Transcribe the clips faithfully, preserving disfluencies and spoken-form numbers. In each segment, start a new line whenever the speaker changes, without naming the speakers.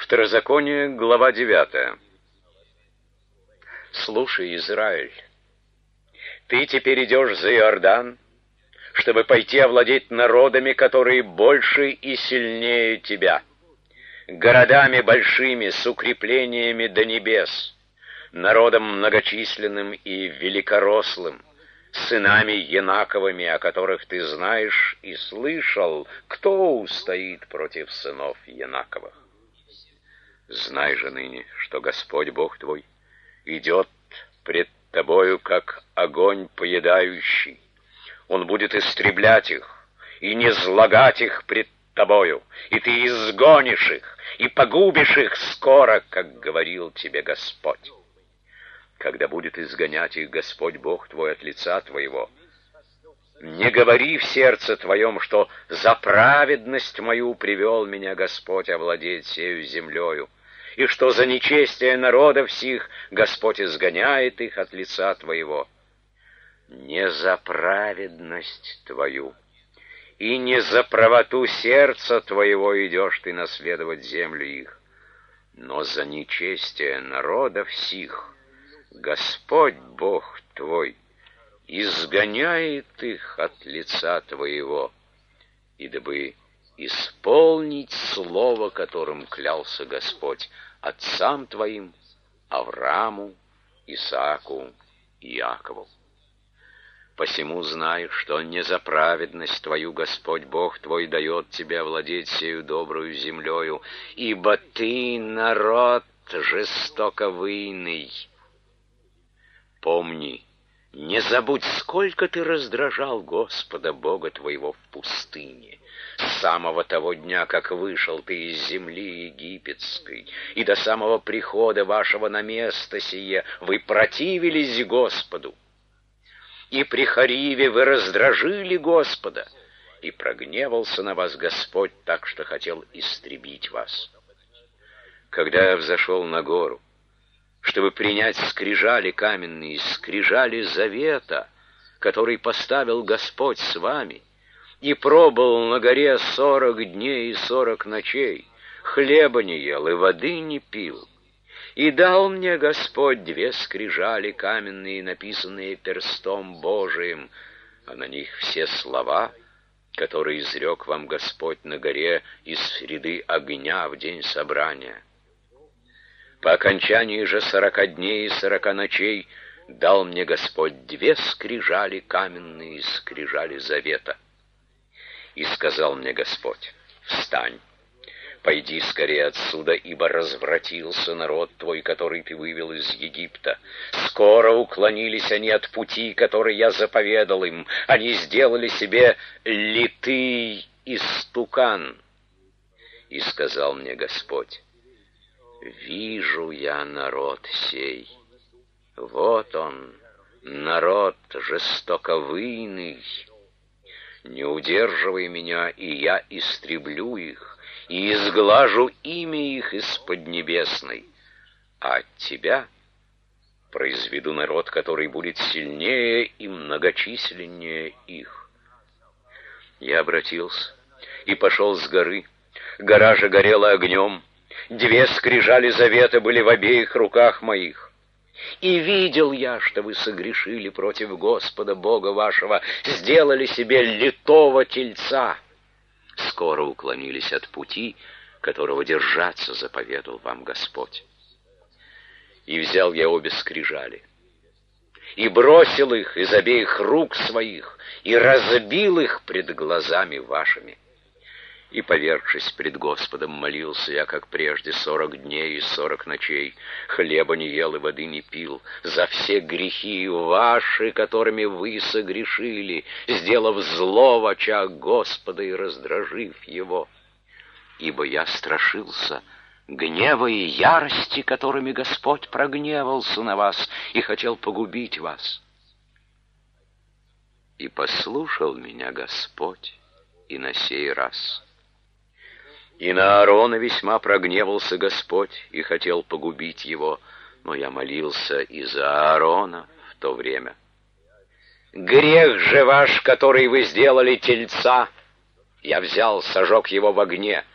Второзаконие, глава девятая. Слушай, Израиль, ты теперь идешь за Иордан, чтобы пойти овладеть народами, которые больше и сильнее тебя, городами большими, с укреплениями до небес, народом многочисленным и великорослым, сынами Янаковыми, о которых ты знаешь и слышал, кто устоит против сынов Янаковых. Знай же ныне, что Господь Бог твой идет пред тобою, как огонь поедающий. Он будет истреблять их и низлагать их пред тобою, и ты изгонишь их и погубишь их скоро, как говорил тебе Господь. Когда будет изгонять их Господь Бог твой от лица твоего, не говори в сердце твоем, что за праведность мою привел меня Господь овладеть сею землею, и что за нечестие народов сих Господь изгоняет их от лица твоего. Не за праведность твою и не за правоту сердца твоего идешь ты наследовать землю их, но за нечестие народов сих Господь Бог твой изгоняет их от лица твоего, и дабы исполнить слово, которым клялся Господь отцам твоим, Аврааму, Исааку и Иакову. Посему знай, что не за праведность твою Господь Бог твой дает тебе владеть сею добрую землею, ибо ты народ жестоковыйный. Помни, не забудь, сколько ты раздражал Господа Бога твоего в пустыне, с самого того дня, как вышел ты из земли египетской, и до самого прихода вашего на место сие вы противились Господу. И при Хариве вы раздражили Господа, и прогневался на вас Господь так, что хотел истребить вас. Когда я взошел на гору, чтобы принять скрижали каменные, скрижали завета, который поставил Господь с вами, и пробыл на горе сорок дней и сорок ночей, хлеба не ел и воды не пил, и дал мне Господь две скрижали каменные, написанные перстом Божиим, а на них все слова, которые изрек вам Господь на горе из среды огня в день собрания. По окончании же сорока дней и сорока ночей дал мне Господь две скрижали каменные, скрижали завета. И сказал мне Господь: встань, пойди скорее отсюда, ибо развратился народ твой, который ты вывел из Египта. Скоро уклонились они от пути, который я заповедал им. Они сделали себе литый истукан. И сказал мне Господь: вижу я народ сей. Вот он, народ жестоковыйный. Не удерживай меня, и я истреблю их, и изглажу имя их из поднебесной. А от тебя произведу народ, который будет сильнее и многочисленнее их. Я обратился и пошел с горы. Гора же горела огнем. Две скрижали завета были в обеих руках моих. И видел я, что вы согрешили против Господа Бога вашего, сделали себе литого тельца. Скоро уклонились от пути, которого держаться заповедал вам Господь. И взял я обе скрижали, и бросил их из обеих рук своих, и разбил их пред глазами вашими. И, повергшись пред Господом, молился я, как прежде, сорок дней и сорок ночей, хлеба не ел и воды не пил, за все грехи ваши, которыми вы согрешили, сделав зло в очах Господа и раздражив его. Ибо я страшился гнева и ярости, которыми Господь прогневался на вас и хотел погубить вас. И послушал меня Господь и на сей раз. И на Аарона весьма прогневался Господь и хотел погубить его, но я молился и за Аарона в то время. Грех же ваш, который вы сделали тельца, я взял, сожег его в огне,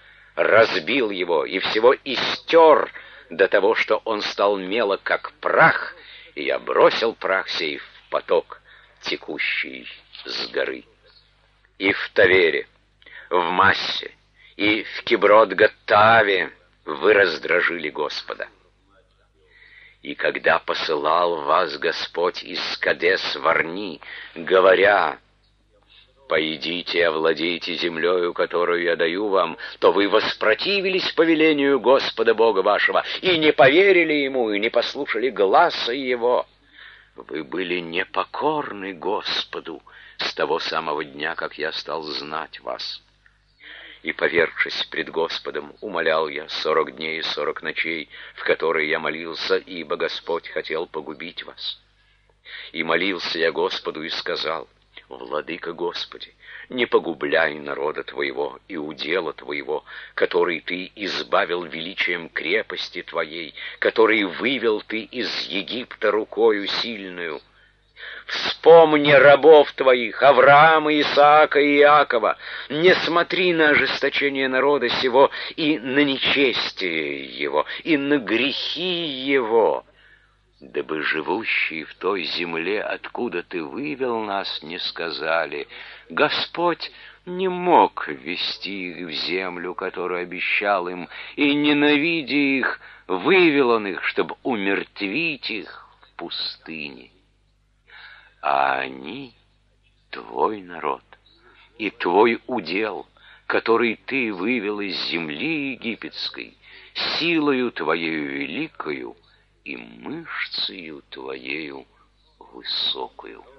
разбил его и всего истер до того, что он стал мелок, как прах, и я бросил прах сей в поток, текущий с горы. И в Тавере, в Массе, и в Киброт-Гаттаве вы раздражили Господа. И когда посылал вас Господь из Кадес-Варни, говоря: «Пойдите и овладейте землею, которую я даю вам», то вы воспротивились повелению Господа Бога вашего, и не поверили Ему, и не послушали гласа Его. Вы были непокорны Господу с того самого дня, как я стал знать вас. И, повергшись пред Господом, умолял я сорок дней и сорок ночей, в которые я молился, ибо Господь хотел погубить вас. И молился я Господу и сказал: «Владыка Господи, не погубляй народа Твоего и удела Твоего, который Ты избавил величием крепости Твоей, который вывел Ты из Египта рукою сильную. Вспомни рабов Твоих, Авраама, Исаака и Иакова, не смотри на ожесточение народа сего и на нечестие его, и на грехи его, дабы живущие в той земле, откуда Ты вывел нас, не сказали: Господь не мог ввести их в землю, которую обещал им, и, ненавидя их, вывел Он их, чтобы умертвить их в пустыне. А они — Твой народ и Твой удел, который Ты вывел из земли египетской, силою Твоею великою и мышцею Твоею высокую».